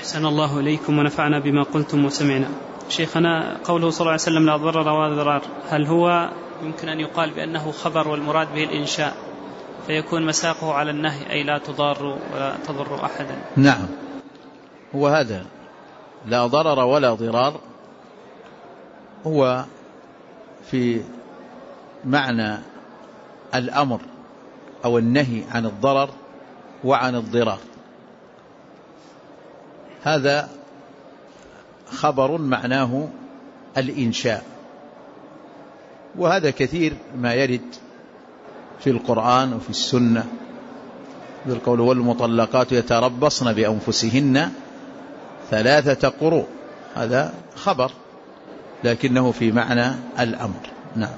أحسن الله إليكم ونفعنا بما قلتم وسمعنا. شيخنا، قوله صلى الله عليه وسلم لا ضرر ولا ضرار، هل هو يمكن أن يقال بأنه خبر والمراد به الإنشاء فيكون مساقه على النهي أي لا تضار ولا تضر أحدا؟ نعم، هو هذا لا ضرر ولا ضرار هو في معنى الأمر أو النهي عن الضرر وعن الضرار. هذا خبر معناه الإنشاء، وهذا كثير ما يرد في القرآن وفي السنة بالقول والمطلقات يتربصن بأنفسهن 3 قروء. هذا خبر لكنه في معنى الأمر. نعم.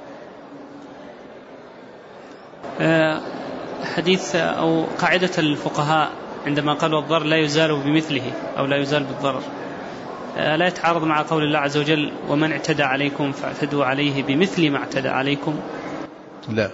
حديث أو قاعدة الفقهاء عندما قالوا الضرر لا يزال بمثله أو لا يزال بالضرر، لا يتعارض مع قول الله عز وجل ومن اعتدى عليكم فاعتدوا عليه بمثل ما اعتدى عليكم؟ لا،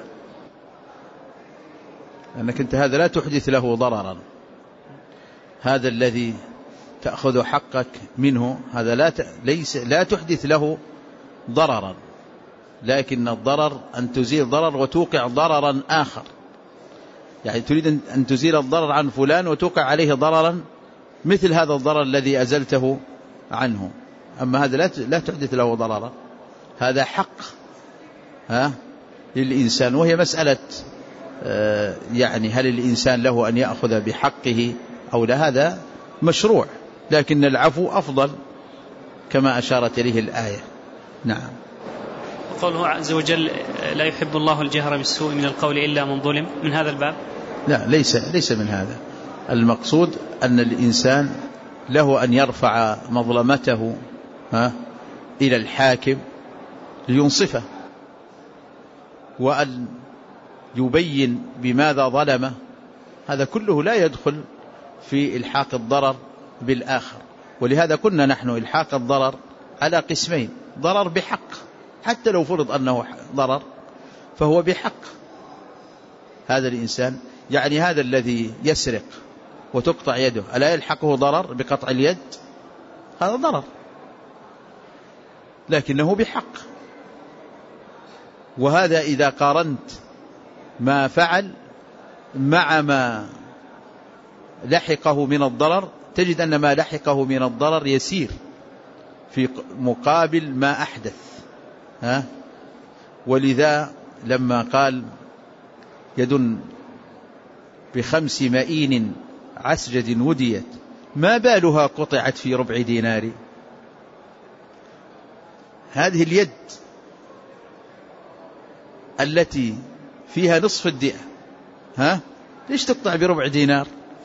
لأنك أنت هذا لا تحدث له ضررا. هذا الذي تأخذ حقك منه هذا لا تحدث له ضررا، لكن الضرر أن تزيل ضرر وتوقع ضررا آخر. يعني تريد أن تزيل الضرر عن فلان وتوقع عليه ضررا مثل هذا الضرر الذي أزلته عنه. أما هذا لا تحدث له ضررا، هذا حق للإنسان، وهي مسألة يعني هل الإنسان له أن يأخذ بحقه أو لا، هذا مشروع، لكن العفو أفضل كما أشارت إليه الآية. نعم. قوله عز وجل لا يحب الله الجهر بالسوء من القول إلا من ظلم، من هذا الباب؟ لا، ليس من هذا. المقصود أن الإنسان له أن يرفع مظلمته إلى الحاكم لينصفه، وأن يبين بماذا ظلمه. هذا كله لا يدخل في إلحاق الضرر بالآخر. ولهذا كنا نحن إلحاق الضرر على قسمين: ضرر بحق، حتى لو فرض أنه ضرر فهو بحق هذا الإنسان. يعني هذا الذي يسرق وتقطع يده ألا يلحقه ضرر بقطع اليد؟ هذا ضرر لكنه بحق. وهذا إذا قارنت ما فعل مع ما لحقه من الضرر تجد أن ما لحقه من الضرر يسير في مقابل ما أحدث. ولذا لما قال يد ب5 مئين عسجد وديت ما بالها قطعت في ربع دينار. هذه اليد التي فيها نصف الدئة ليش تقطع بربع دينار؟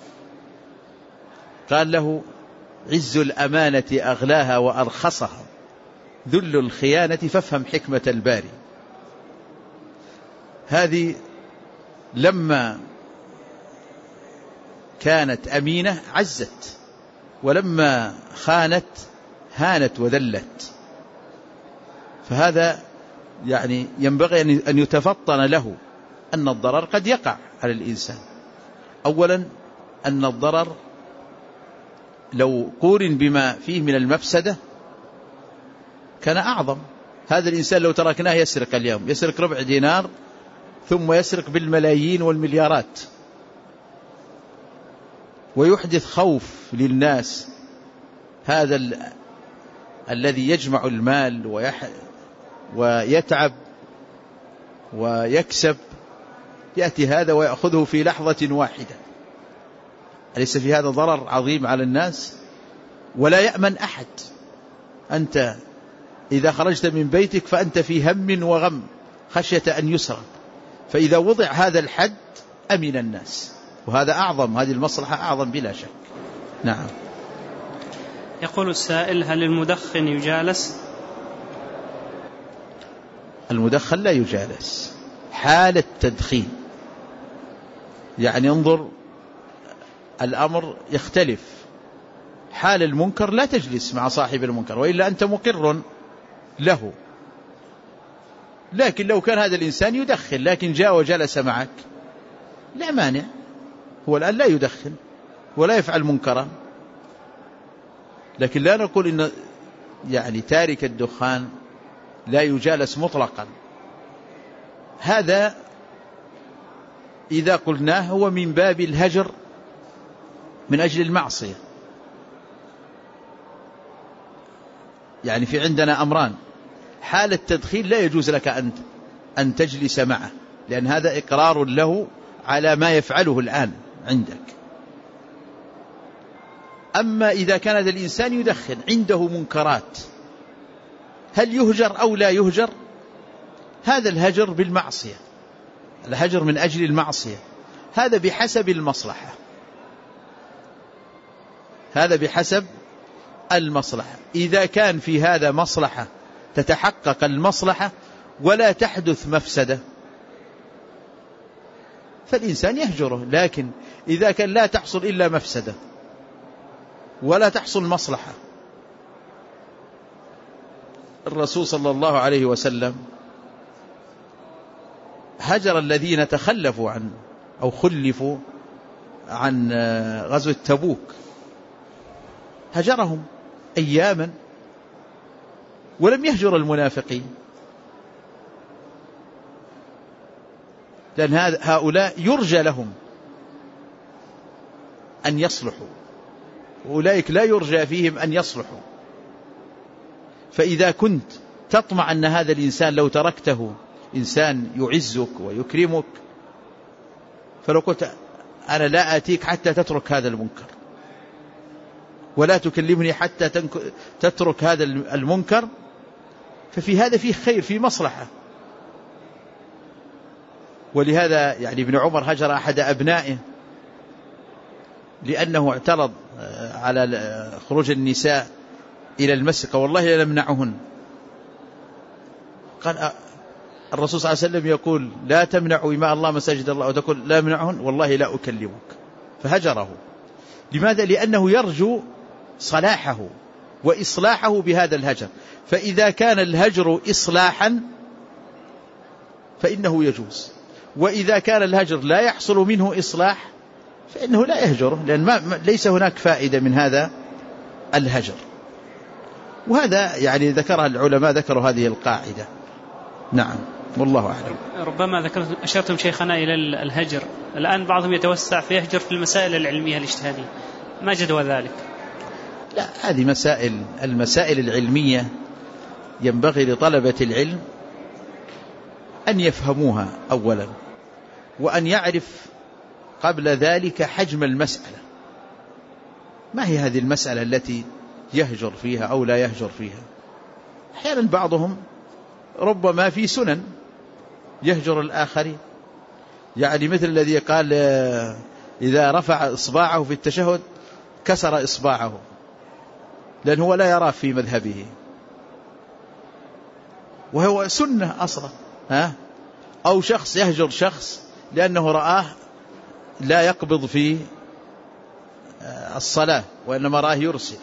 قال له عز الأمانة أغلاها وأرخصها، ذل الخيانة فافهم حكمة الباري. هذه لما كانت أمينة عزت، ولما خانت هانت وذلت. فهذا يعني ينبغي أن يتفطن له أن الضرر قد يقع على الإنسان. أولا أن الضرر لو قورن بما فيه من المفسدة كان أعظم. هذا الإنسان لو تركناه يسرق اليوم، يسرق ربع دينار ثم يسرق بالملايين والمليارات ويحدث خوف للناس. هذا الذي يجمع المال ويتعب ويكسب يأتي هذا ويأخذه في لحظة واحدة. أليس في هذا ضرر عظيم على الناس؟ ولا يأمن أحد. أنت إذا خرجت من بيتك فأنت في هم وغم خشية أن يسرق، فإذا وضع هذا الحد أمن الناس، وهذا أعظم، هذه المصلحة أعظم بلا شك. نعم. يقول السائل: هل المدخن يجالس؟ المدخن لا يجالس حال التدخين. يعني انظر، الأمر يختلف. حال المنكر لا تجلس مع صاحب المنكر، وإلا أنت مقر له. لكن لو كان هذا الإنسان يدخن لكن جاء وجلس معك لا مانع، هو الآن لا يدخن ولا يفعل منكرا، لكن لا نقول إن يعني تارك الدخان لا يجالس مطلقا. هذا إذا قلناه هو من باب الهجر من أجل المعصية. يعني في عندنا أمران: حال التدخين لا يجوز لك أن تجلس معه، لأن هذا إقرار له على ما يفعله الآن عندك. أما إذا كان هذا الإنسان يدخن عنده منكرات، هل يهجر أو لا يهجر؟ هذا الهجر بالمعصية، الهجر من أجل المعصية، هذا بحسب المصلحة، هذا بحسب المصلحة. إذا كان في هذا مصلحة تتحقق المصلحة ولا تحدث مفسدة فالإنسان يهجره. لكن إذا كان لا تحصل إلا مفسدة ولا تحصل مصلحة، الرسول صلى الله عليه وسلم هجر الذين تخلفوا عن أو خلفوا عن غزوة تبوك، هجرهم أياما، ولم يهجر المنافقين، لأن هؤلاء يرجى لهم أن يصلحوا، وأولئك لا يرجى فيهم أن يصلحوا. فإذا كنت تطمع أن هذا الإنسان لو تركته إنسان يعزك ويكرمك، فلو قلت أنا لا آتيك حتى تترك هذا المنكر، ولا تكلمني حتى تترك هذا المنكر، ففي هذا فيه خير، في مصلحة. ولهذا يعني ابن عمر هجر أحد أبنائه لأنه اعترض على خروج النساء إلى المسجد، قال والله لا نمنعهن. قال الرسول صلى الله عليه وسلم يقول لا تمنعوا إماء الله مساجد الله، وتقول لا منعهن، والله لا أكلمك. فهجره. لماذا؟ لأنه يرجو صلاحه وإصلاحه بهذا الهجر. فإذا كان الهجر إصلاحا فإنه يجوز، وإذا كان الهجر لا يحصل منه إصلاح فإنه لا يهجره، لأن ليس هناك فائدة من هذا الهجر. وهذا يعني ذكرها العلماء، ذكروا هذه القاعدة. نعم، والله أعلم. ربما أشرتم شيخنا إلى الهجر، الآن بعضهم يتوسع فيهجر في المسائل العلمية الاجتهادية، ما جدوى ذلك؟ لا، هذه المسائل العلمية ينبغي لطلبة العلم أن يفهموها أولا، وأن يعرف قبل ذلك حجم المسألة. ما هي هذه المسألة التي يهجر فيها أو لا يهجر فيها؟ أحيانا بعضهم ربما في سنن يهجر الآخرين، يعني مثل الذي قال إذا رفع إصبعه في التشهد كسر إصبعه، لأنه هو لا يراه في مذهبه، وهو سنة أصلا. أو شخص يهجر شخص لأنه رآه لا يقبض في الصلاة وإنما رآه يرسل،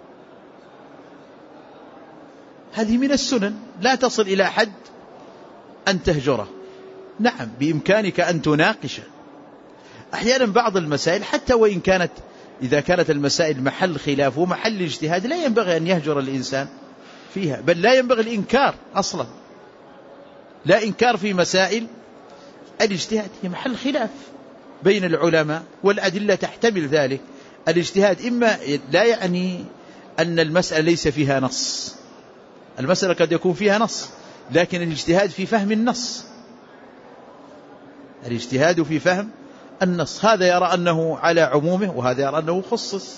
هذه من السنن لا تصل إلى حد أن تهجره. نعم، بإمكانك أن تناقشه. أحيانا بعض المسائل حتى وإن كانت، إذا كانت المسائل محل خلاف ومحل اجتهاد، لا ينبغي أن يهجر الإنسان فيها، بل لا ينبغي الإنكار أصلا. لا إنكار في مسائل الاجتهاد، هي محل خلاف بين العلماء، والأدلة تحتمل ذلك. الاجتهاد إما لا يعني أن المسألة ليس فيها نص، المسألة قد يكون فيها نص، لكن الاجتهاد في فهم النص، الاجتهاد في فهم النص. هذا يرى أنه على عمومه وهذا يرى أنه خصص،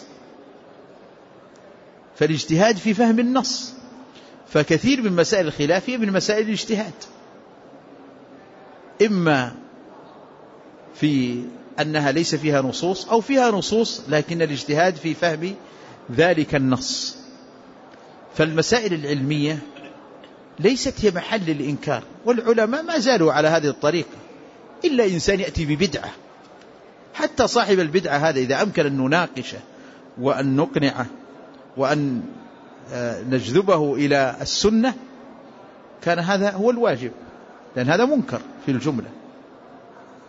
فالاجتهاد في فهم النص. فكثير من مسائل الخلاف هي من مسائل الاجتهاد، إما في أنها ليس فيها نصوص أو فيها نصوص لكن الاجتهاد في فهم ذلك النص. فالمسائل العلمية ليست هي محل الإنكار، والعلماء ما زالوا على هذه الطريقة، إلا إنسان يأتي ببدعة. حتى صاحب البدعة هذا إذا أمكن أن نناقشه وأن نقنعه وأن نجذبه إلى السنة كان هذا هو الواجب، لأن هذا منكر في الجملة.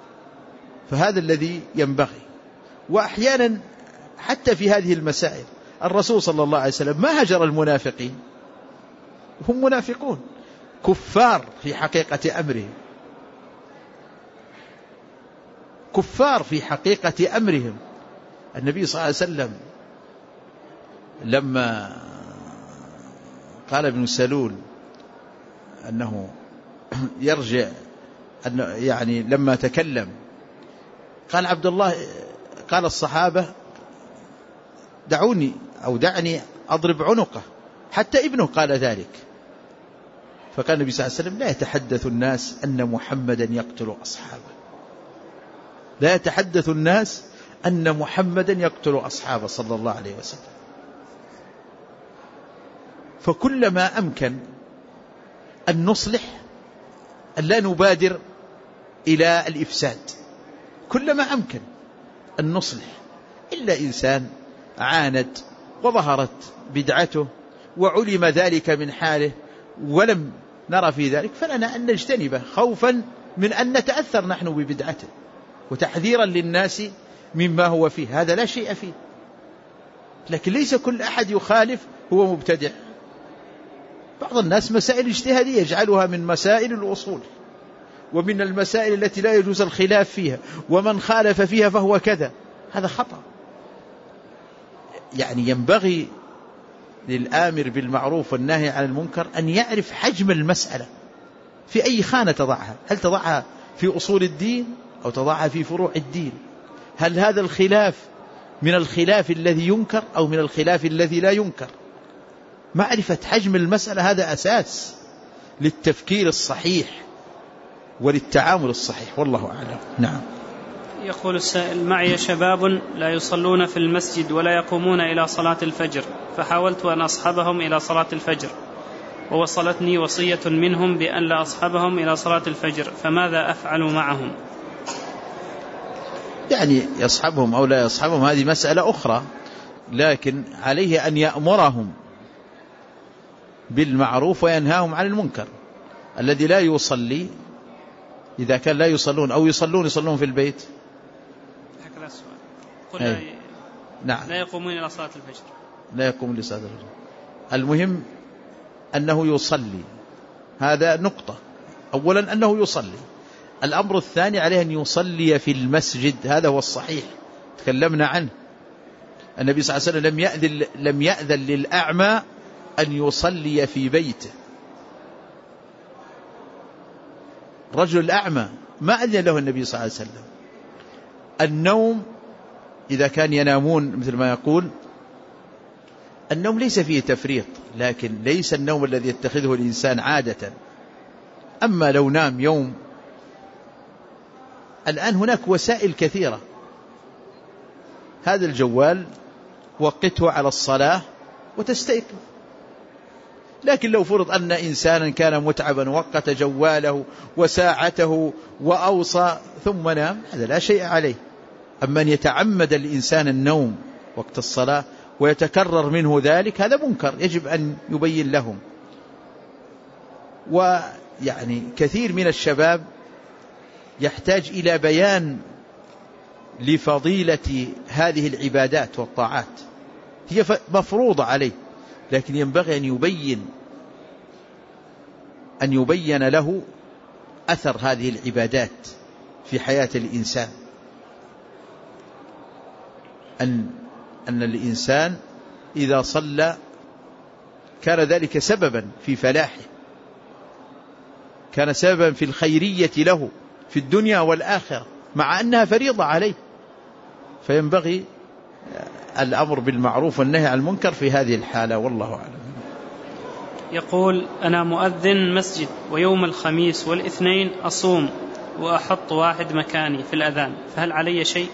فهذا الذي ينبغي. وأحيانا حتى في هذه المسائل الرسول صلى الله عليه وسلم ما هجر المنافقين، هم منافقون كفار في حقيقة أمرهم، كفار في حقيقة أمرهم. النبي صلى الله عليه وسلم لما قال ابن سلول أنه يرجع، يعني لما تكلم قال عبد الله، قال الصحابة دعوني أو دعني أضرب عنقه، حتى ابنه قال ذلك. فقال النبي صلى الله عليه وسلم لا يتحدث الناس أن محمدا يقتل أصحابه، لا يتحدث الناس أن محمدا يقتل أصحابه صلى الله عليه وسلم. فكلما أمكن أن نصلح، أن لا نبادر إلى الإفساد، كلما أمكن أن نصلح. إلا إنسان عاند وظهرت بدعته وعلم ذلك من حاله ولم نرى في ذلك، فلنا أن نجتنبه خوفا من أن نتأثر نحن ببدعته، وتحذيرا للناس مما هو فيه، هذا لا شيء فيه. لكن ليس كل أحد يخالف هو مبتدع. بعض الناس مسائل اجتهادية يجعلها من مسائل الأصول، ومن المسائل التي لا يجوز الخلاف فيها، ومن خالف فيها فهو كذا، هذا خطأ. يعني ينبغي للآمر بالمعروف والنهي عن المنكر أن يعرف حجم المسألة في أي خانة تضعها، هل تضعها في أصول الدين أو تضعها في فروع الدين؟ هل هذا الخلاف من الخلاف الذي ينكر أو من الخلاف الذي لا ينكر؟ معرفة حجم المسألة هذا أساس للتفكير الصحيح وللتعامل الصحيح، والله أعلم. نعم. يقول السائل: معي شباب لا يصلون في المسجد ولا يقومون إلى صلاة الفجر، فحاولت أن أصحبهم إلى صلاة الفجر، ووصلتني وصية منهم بأن لا أصحبهم إلى صلاة الفجر، فماذا أفعل معهم؟ يعني يصحبهم أو لا يصحبهم هذه مسألة أخرى، لكن عليه أن يأمرهم بالمعروف وينهاهم عن المنكر. الذي لا يصلي إذا كان لا يصلون أو يصلون في البيت، هكذا السؤال. نعم. لا يقومون إلى صلاة الفجر، لا يقومون لصلاة الفجر. المهم أنه يصلي، هذا نقطة. أولا أنه يصلي. الأمر الثاني عليه أن يصلي في المسجد، هذا هو الصحيح تكلمنا عنه. النبي صلى الله عليه وسلم لم يأذن للأعمى أن يصلي في بيته. رجل الأعمى ما أذن له النبي صلى الله عليه وسلم. النوم إذا كان ينامون مثل ما يقول، النوم ليس فيه تفريط، لكن ليس النوم الذي يتخذه الإنسان عادة. أما لو نام يوم، الآن هناك وسائل كثيرة، هذا الجوال وقته على الصلاة وتستيقظ. لكن لو فرض أن إنسانا كان متعبا وقت جواله وساعته وأوصى ثم نام، هذا لا شيء عليه. أما أن يتعمد الإنسان النوم وقت الصلاة ويتكرر منه ذلك، هذا منكر يجب أن يبين لهم. ويعني كثير من الشباب يحتاج إلى بيان لفضيلة هذه العبادات والطاعات، هي مفروضة عليه، لكن ينبغي أن يبين له أثر هذه العبادات في حياة الإنسان، أن الإنسان إذا صلى كان ذلك سببا في فلاحه، كان سببا في الخيرية له في الدنيا والآخرة، مع أنها فريضة عليه. فينبغي الأمر بالمعروف والنهي عن المنكر في هذه الحالة، والله أعلم. يقول: أنا مؤذن مسجد، ويوم الخميس والاثنين أصوم وأحط واحد مكاني في الأذان، فهل علي شيء؟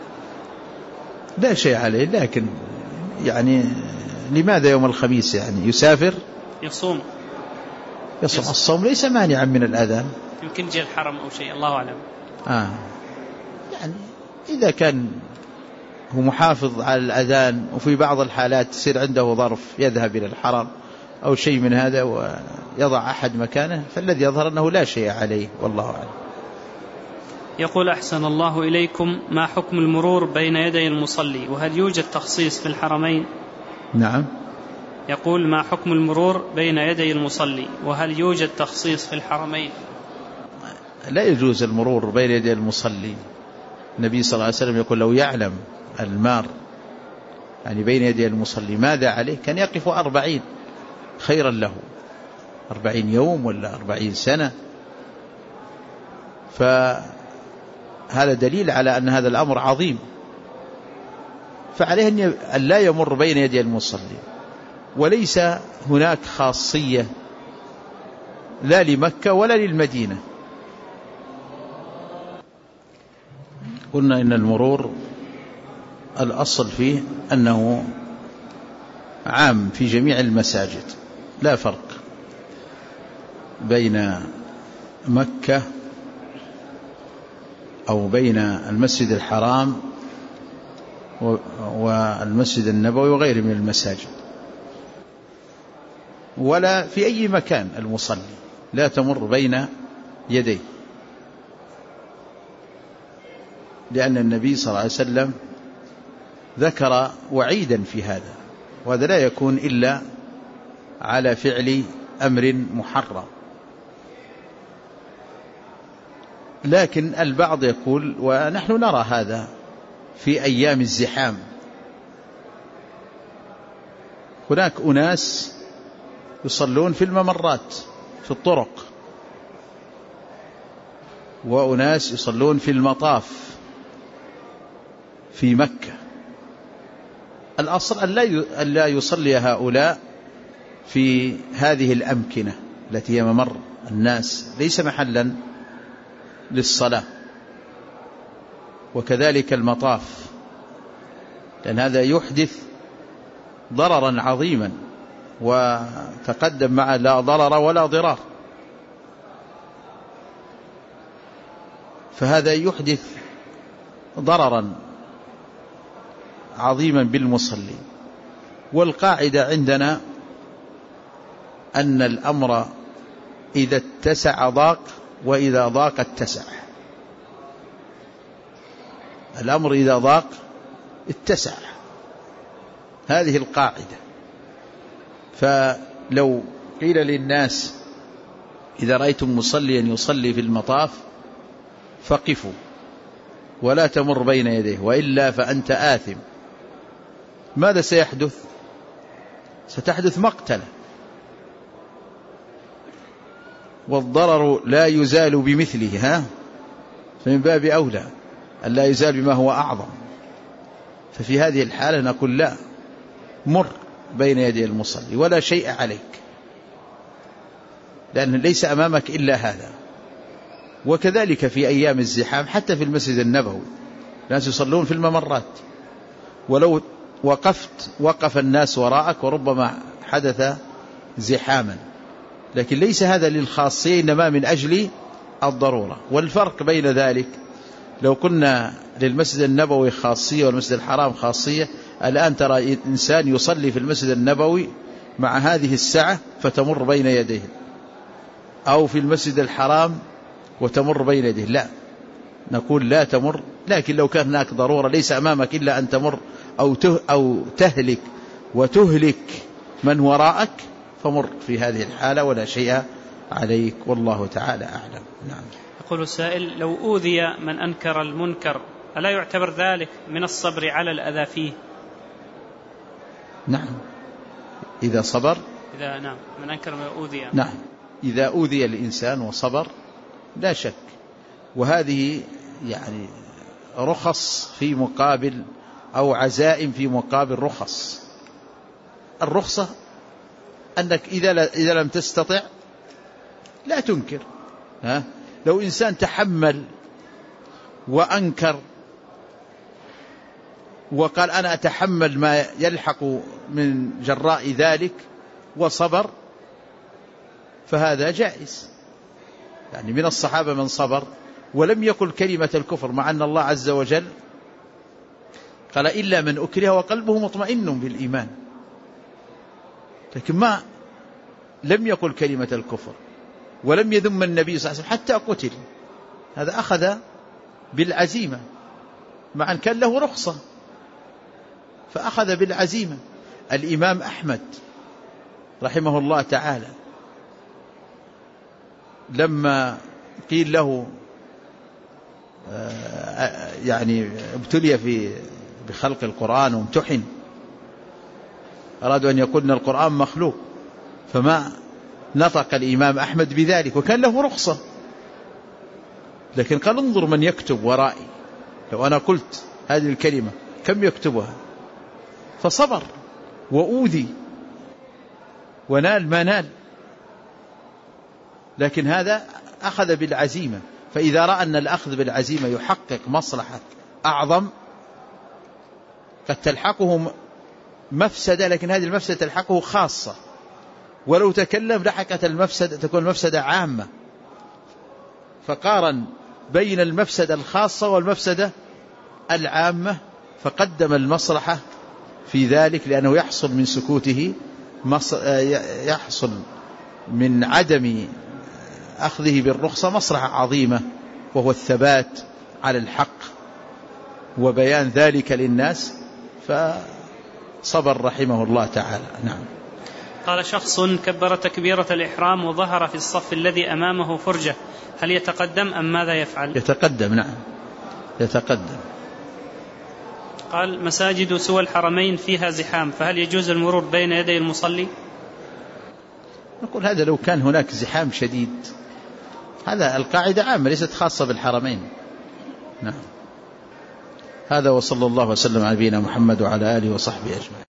لا شيء عليه، لكن يعني لماذا يوم الخميس؟ يعني يسافر يصوم. الصوم ليس مانعا من الأذان، يمكن جاء الحرم أو شيء، الله أعلم. يعني إذا كان هو محافظ على الأذان، وفي بعض الحالات يصير عنده ظرف يذهب إلى الحرم أو شيء من هذا ويضع أحد مكانه، فالذي يظهر أنه لا شيء عليه، والله أعلم. يقول: أحسن الله إليكم، ما حكم المرور بين يدي المصلي، وهل يوجد تخصيص في الحرمين؟ نعم. يقول: ما حكم المرور بين يدي المصلي، وهل يوجد تخصيص في الحرمين؟ لا يجوز المرور بين يدي المصلي. النبي صلى الله عليه وسلم يقول: لو يعلم المار يعني بين يدي المصلي ماذا عليه كان يقف 40 خيرا له، 40 يوم ولا 40 سنة. فهذا دليل على أن هذا الأمر عظيم، فعليه أن لا يمر بين يدي المصلي. وليس هناك خاصية لا لمكة ولا للمدينة. قلنا إن المرور الأصل فيه أنه عام في جميع المساجد، لا فرق بين مكة أو بين المسجد الحرام والمسجد النبوي وغيره من المساجد، ولا في أي مكان المصلي لا تمر بين يديه، لأن النبي صلى الله عليه وسلم ذكر وعيدا في هذا، وهذا لا يكون إلا على فعل أمر محرم. لكن البعض يقول، ونحن نرى هذا في أيام الزحام، هناك أناس يصلون في الممرات في الطرق، وأناس يصلون في المطاف في مكة. الأصل أن لا يصلي هؤلاء في هذه الأمكنة التي هي ممر الناس، ليس محلا للصلاة. وكذلك المطاف، لأن هذا يحدث ضررا عظيما، وتقدم مع لا ضرر ولا ضرار، فهذا يحدث ضررا عظيما بالمصلي. والقاعدة عندنا أن الأمر إذا اتسع ضاق، وإذا ضاق اتسع. الأمر إذا ضاق اتسع، هذه القاعدة. فلو قيل للناس: إذا رأيتم مصليا يصلي في المطاف فقفوا ولا تمر بين يديه، وإلا فأنت آثم، ماذا سيحدث؟ ستحدث مقتلة، والضرر لا يزال بمثله، فمن باب أولى أن لا يزال بما هو أعظم. ففي هذه الحالة نقول: لا، مر بين يدي المصلي ولا شيء عليك، لأن ليس أمامك إلا هذا. وكذلك في أيام الزحام، حتى في المسجد النبوي الناس يصلون في الممرات، ولو وقف الناس وراءك وربما حدث زحاما، لكن ليس هذا للخاصية، إنما من أجل الضرورة. والفرق بين ذلك، لو كنا للمسجد النبوي خاصية والمسجد الحرام خاصية، الآن ترى إنسان يصلي في المسجد النبوي مع هذه السعة فتمر بين يديه، أو في المسجد الحرام وتمر بين يديه، لا، نقول لا تمر. لكن لو كان هناك ضرورة ليس أمامك إلا أن تمر أو تهلك وتهلك من وراءك، فمر في هذه الحالة ولا شيء عليك، والله تعالى أعلم. نعم. يقول السائل: لو أوذي من أنكر المنكر ألا يعتبر ذلك من الصبر على الأذى فيه؟ نعم، إذا صبر. نعم، من أنكر ما أوذي. نعم، إذا أوذي الإنسان وصبر لا شك. وهذه يعني رخص في مقابل، أو عزائم في مقابل رخص. الرخصة أنك إذا لم تستطع لا تنكر. لو إنسان تحمل وأنكر وقال: أنا أتحمل ما يلحق من جراء ذلك، وصبر، فهذا جائز. يعني من الصحابة من صبر ولم يقل كلمة الكفر، مع أن الله عز وجل قال: إلا من أكره وقلبه مطمئن بالإيمان، لكن لم يقل كلمة الكفر، ولم يذم النبي صلى الله عليه وسلم حتى قتل. هذا أخذ بالعزيمة، مع أن كان له رخصة، فأخذ بالعزيمة. الإمام أحمد رحمه الله تعالى لما قيل له يعني ابتلي بخلق القرآن وامتحن، أرادوا أن يقول أن القرآن مخلوق، فما نطق الإمام أحمد بذلك، وكان له رخصة، لكن قال انظر من يكتب ورائي، لو أنا قلت هذه الكلمة كم يكتبها؟ فصبر وأوذي ونال ما نال، لكن هذا أخذ بالعزيمة. فإذا رأى أن الأخذ بالعزيمة يحقق مصلحة أعظم، قد تلحقه مفسدة، لكن هذه المفسدة تلحقه خاصة، ولو تكلم لحقت المفسدة تكون مفسدة عامة، فقارن بين المفسدة الخاصة والمفسدة العامة، فقدم المصلحة في ذلك، لأنه يحصل من سكوته يحصل من عدم أخذه بالرخصة مصلحة عظيمة، وهو الثبات على الحق وبيان ذلك للناس، فصبر رحمه الله تعالى. نعم. قال شخص كبر تكبيرة الإحرام وظهر في الصف الذي أمامه فرجة، هل يتقدم أم ماذا يفعل؟ يتقدم. نعم يتقدم. قال مساجد سوى الحرمين فيها زحام، فهل يجوز المرور بين يدي المصلي؟ نقول هذا لو كان هناك زحام شديد، هذا القاعدة عامة ليست خاصة بالحرمين. نعم. هذا وصلى الله وسلم على نبينا محمد وعلى آله وصحبه أجمعين.